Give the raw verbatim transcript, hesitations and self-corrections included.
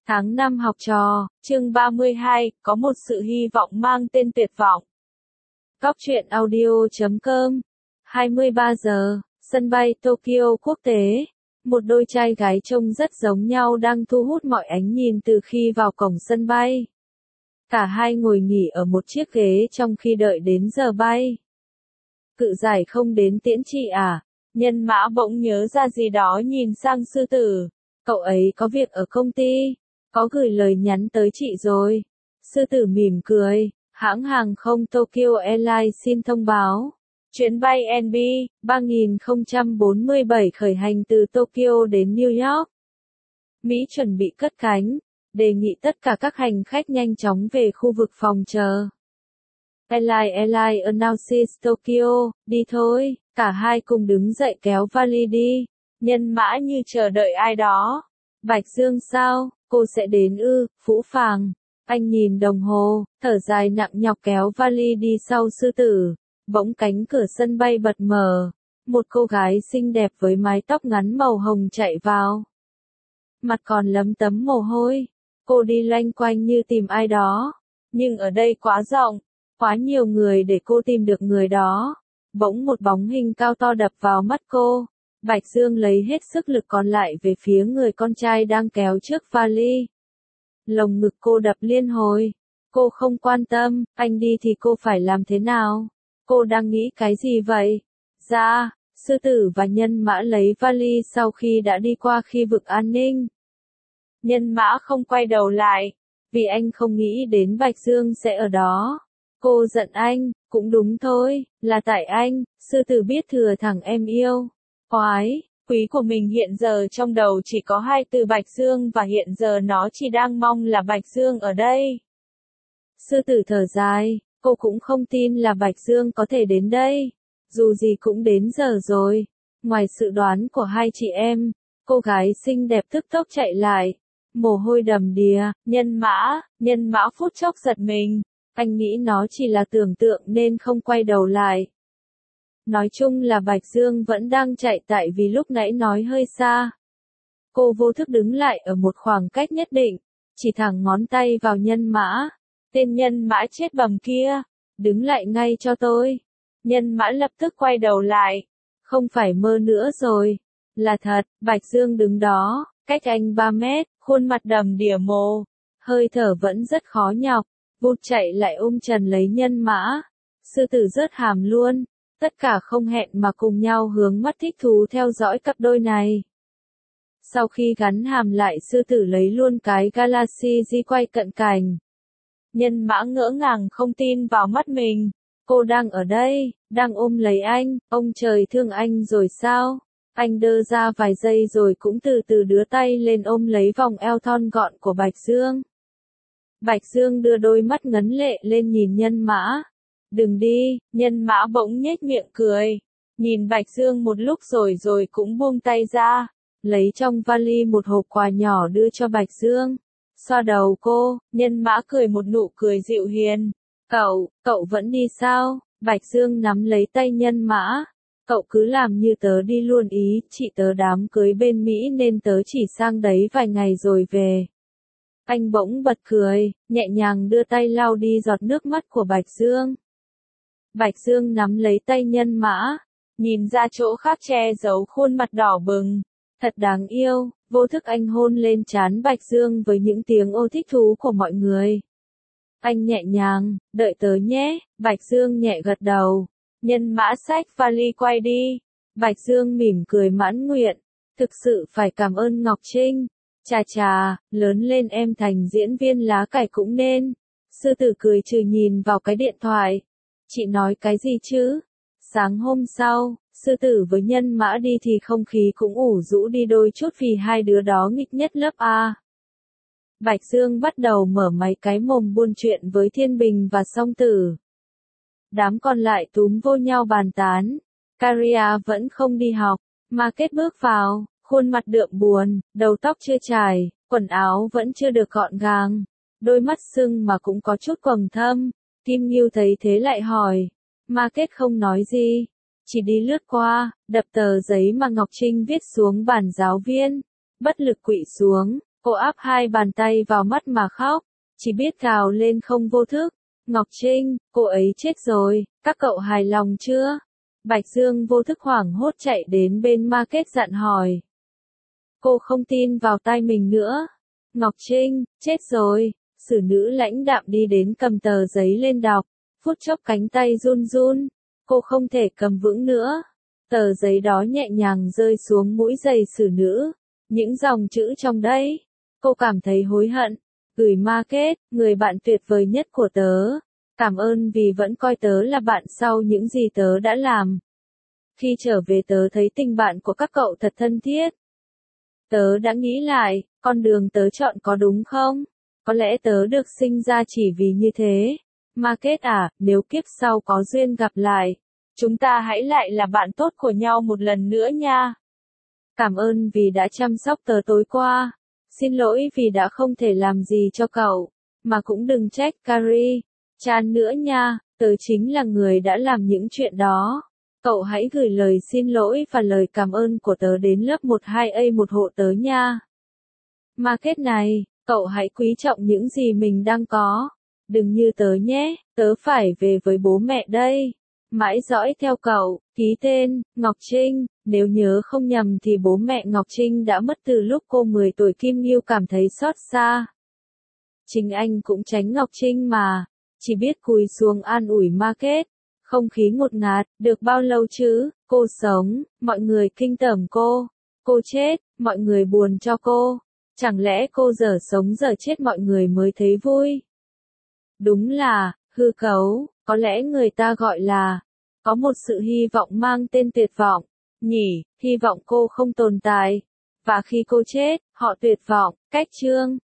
Tháng năm học trò, chương ba mươi hai, có một sự hy vọng mang tên tuyệt vọng. Cóc truyện audio chấm com hai mươi ba giờ, sân bay Tokyo quốc tế. Một đôi trai gái trông rất giống nhau đang thu hút mọi ánh nhìn từ khi vào cổng sân bay. Cả hai ngồi nghỉ ở một chiếc ghế trong khi đợi đến giờ bay. Cự giải không đến tiễn chị à? Nhân mã bỗng nhớ ra gì đó nhìn sang sư tử. Cậu ấy có việc ở công ty, có gửi lời nhắn tới chị rồi. Sư tử mỉm cười, hãng hàng không Tokyo Airlines xin thông báo. Chuyến bay en bê ba nghìn không trăm bốn mươi bảy khởi hành từ Tokyo đến New York. Mỹ chuẩn bị cất cánh, đề nghị tất cả các hành khách nhanh chóng về khu vực phòng chờ. Airline Airline announces Tokyo, đi thôi, cả hai cùng đứng dậy kéo vali đi. Nhân mã như chờ đợi ai đó. Bạch Dương sao, cô sẽ đến ư, phũ phàng. Anh nhìn đồng hồ, thở dài nặng nhọc kéo vali đi sau sư tử. Bỗng cánh cửa sân bay bật mở. Một cô gái xinh đẹp với mái tóc ngắn màu hồng chạy vào. Mặt còn lấm tấm mồ hôi. Cô đi loanh quanh như tìm ai đó. Nhưng ở đây quá rộng, quá nhiều người để cô tìm được người đó. Bỗng một bóng hình cao to đập vào mắt cô. Bạch Dương lấy hết sức lực còn lại về phía người con trai đang kéo trước vali. Lồng ngực cô đập liên hồi. Cô không quan tâm, anh đi thì cô phải làm thế nào? Cô đang nghĩ cái gì vậy? Ra, sư tử và nhân mã lấy vali sau khi đã đi qua khi vực an ninh. Nhân mã không quay đầu lại, vì anh không nghĩ đến Bạch Dương sẽ ở đó. Cô giận anh, cũng đúng thôi, là tại anh, sư tử biết thừa thằng em yêu. Oái, quý của mình hiện giờ trong đầu chỉ có hai từ Bạch Dương và hiện giờ nó chỉ đang mong là Bạch Dương ở đây. Sư tử thở dài, cô cũng không tin là Bạch Dương có thể đến đây. Dù gì cũng đến giờ rồi. Ngoài sự đoán của hai chị em, cô gái xinh đẹp tức tốc chạy lại. Mồ hôi đầm đìa, nhân mã, nhân mã phút chốc giật mình. Anh nghĩ nó chỉ là tưởng tượng nên không quay đầu lại. Nói chung là Bạch Dương vẫn đang chạy tại vì lúc nãy nói hơi xa. Cô vô thức đứng lại ở một khoảng cách nhất định, chỉ thẳng ngón tay vào nhân mã. Tên nhân mã chết bầm kia, đứng lại ngay cho tôi. Nhân mã lập tức quay đầu lại. Không phải mơ nữa rồi, là thật. Bạch Dương đứng đó, cách anh ba mét, khuôn mặt đầm đìa mồ. Hơi thở vẫn rất khó nhọc, vụt chạy lại ôm trần lấy nhân mã. Sư tử rớt hàm luôn. Tất cả không hẹn mà cùng nhau hướng mắt thích thú theo dõi cặp đôi này. Sau khi gắn hàm lại sư tử lấy luôn cái Galaxy Z quay cận cảnh. Nhân mã ngỡ ngàng không tin vào mắt mình. Cô đang ở đây, đang ôm lấy anh, ông trời thương anh rồi sao? Anh đơ ra vài giây rồi cũng từ từ đưa tay lên ôm lấy vòng eo thon gọn của Bạch Dương. Bạch Dương đưa đôi mắt ngấn lệ lên nhìn nhân mã. Đừng đi, nhân mã bỗng nhếch miệng cười. Nhìn Bạch Dương một lúc rồi rồi cũng buông tay ra. Lấy trong vali một hộp quà nhỏ đưa cho Bạch Dương. Xoa đầu cô, nhân mã cười một nụ cười dịu hiền. Cậu, cậu vẫn đi sao? Bạch Dương nắm lấy tay nhân mã. Cậu cứ làm như tớ đi luôn ý, chị tớ đám cưới bên Mỹ nên tớ chỉ sang đấy vài ngày rồi về. Anh bỗng bật cười, nhẹ nhàng đưa tay lau đi giọt nước mắt của Bạch Dương. Bạch Dương nắm lấy tay nhân mã, nhìn ra chỗ khác che giấu khuôn mặt đỏ bừng. Thật đáng yêu, vô thức anh hôn lên trán Bạch Dương với những tiếng ô thích thú của mọi người. Anh nhẹ nhàng, đợi tớ nhé, Bạch Dương nhẹ gật đầu. Nhân mã xách vali quay đi. Bạch Dương mỉm cười mãn nguyện. Thực sự phải cảm ơn Ngọc Trinh. Chà chà, lớn lên em thành diễn viên lá cải cũng nên. Sư tử cười trừ nhìn vào cái điện thoại. Chị nói cái gì chứ? Sáng hôm sau, sư tử với nhân mã đi thì không khí cũng ủ rũ đi đôi chút vì hai đứa đó nghịch nhất lớp A. Bạch Dương bắt đầu mở máy cái mồm buôn chuyện với Thiên Bình và Song Tử. Đám còn lại túm vô nhau bàn tán. Caria vẫn không đi học, mà kết bước vào, khuôn mặt đượm buồn, đầu tóc chưa chải, quần áo vẫn chưa được gọn gàng, đôi mắt sưng mà cũng có chút quầng thâm. Kim Nghiêu thấy thế lại hỏi. Ma Kết không nói gì, chỉ đi lướt qua, đập tờ giấy mà Ngọc Trinh viết xuống bàn giáo viên. Bất lực quỵ xuống, Cô áp hai bàn tay vào mắt mà khóc, chỉ biết gào lên không vô thức. Ngọc Trinh, cô ấy chết rồi, các cậu hài lòng chưa? Bạch Dương vô thức hoảng hốt chạy đến bên Market dặn hỏi. Cô không tin vào tai mình nữa. Ngọc Trinh, chết rồi. Xử nữ lãnh đạm đi đến cầm tờ giấy lên đọc, phút chốc cánh tay run run, cô không thể cầm vững nữa. Tờ giấy đó nhẹ nhàng rơi xuống mũi giày xử nữ, những dòng chữ trong đấy. Cô cảm thấy hối hận, gửi Market, người bạn tuyệt vời nhất của tớ. Cảm ơn vì vẫn coi tớ là bạn sau những gì tớ đã làm. Khi trở về tớ thấy tình bạn của các cậu thật thân thiết. Tớ đã nghĩ lại, con đường tớ chọn có đúng không? Có lẽ tớ được sinh ra chỉ vì như thế. Market à, nếu kiếp sau có duyên gặp lại, chúng ta hãy lại là bạn tốt của nhau một lần nữa nha. Cảm ơn vì đã chăm sóc tớ tối qua. Xin lỗi vì đã không thể làm gì cho cậu, mà cũng đừng trách Carrie, Chan nữa nha, tớ chính là người đã làm những chuyện đó. Cậu hãy gửi lời xin lỗi và lời cảm ơn của tớ đến lớp mười hai A một hộ tớ nha. Market này, cậu hãy quý trọng những gì mình đang có. Đừng như tớ nhé, tớ phải về với bố mẹ đây. Mãi dõi theo cậu, ký tên, Ngọc Trinh, nếu nhớ không nhầm thì bố mẹ Ngọc Trinh đã mất từ lúc cô mười tuổi. Kim Nghiêu cảm thấy xót xa. Chính anh cũng tránh Ngọc Trinh mà, chỉ biết cúi xuống an ủi Market. Không khí ngột ngạt, được bao lâu chứ, cô sống, mọi người kinh tởm cô. Cô chết, mọi người buồn cho cô. Chẳng lẽ cô giờ sống giờ chết mọi người mới thấy vui? Đúng là, hư cấu, có lẽ người ta gọi là, có một sự hy vọng mang tên tuyệt vọng, nhỉ, hy vọng cô không tồn tại. Và khi cô chết, họ tuyệt vọng, cách chương.